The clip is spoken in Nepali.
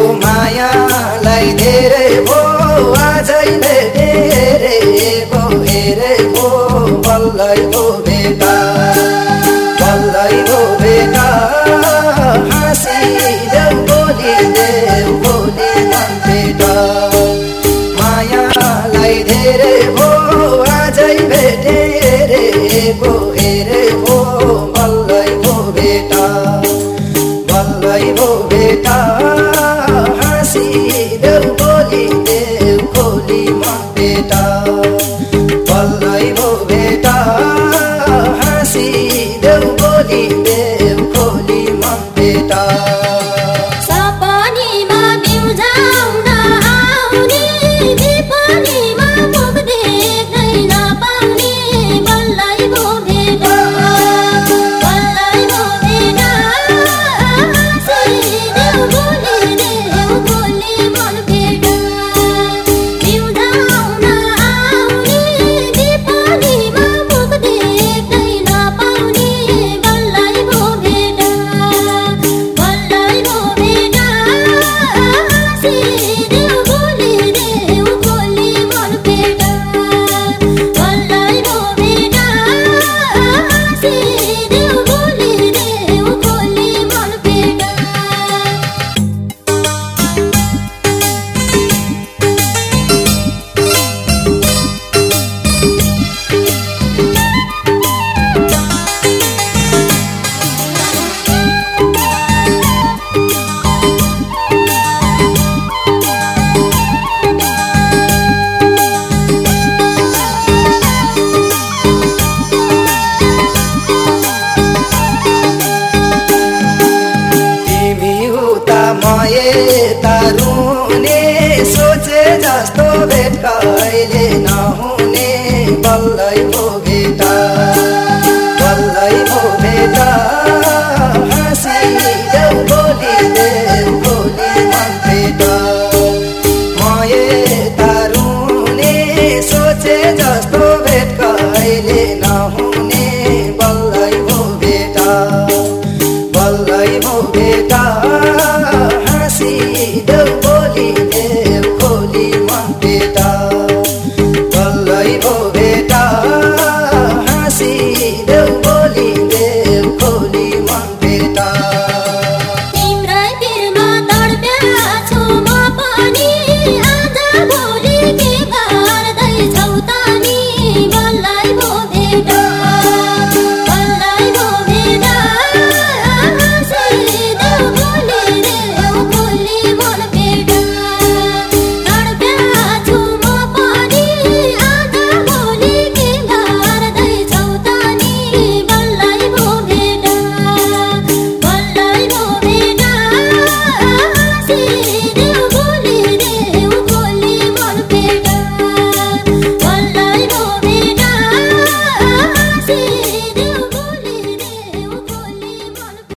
मायालाई धेरै भो आजै भेटेको हेरेको बल्लै भो भेटा बल्लै भो भेटा हाँसिदेऊ बोलिदेऊ बोली मन भेटा मायालाई धेरै भो आजै भेटेको हेरेको बल्लै भो भेटा बल्लै भो भेटा हाँसिदेऊ बोलिदेऊ खोली मन भेटा बल्लै भो भेटा हाँसिदेऊ बोलिदेऊ खोली मन भेटा सपनीमा बिउझाउन आउने विपनीमा मुख देख्नै नपाउने बल्लै भो भेटा बल्लै भो भेटा हाँसिदेऊ बोलिदेऊ खोली मन भेटा बिउझाउन आउने विपनीमा मुख देख्नै नपाउने बल्लै भो भेटा बल्लै भो भेटा हाँसिदेऊ बोलिदेऊ खोली मन भेटा बल्लै भो भेटा हाँसिदेऊ बोलिदेऊ खोली मन भेटा तिमी उता म यता रुने सोचे जस्तो भेट कहिले नहुने बल्लै भो भेटा बल्लै भो भेटा हाँसिदेऊ बोलिदेऊ खोली मन भेटा म यता रुने सोचे जस्तो भेट कहिले नहुने बल्लै भो भेटा बल्लै भो भेटा हाँसिदेऊ बोलिदेऊ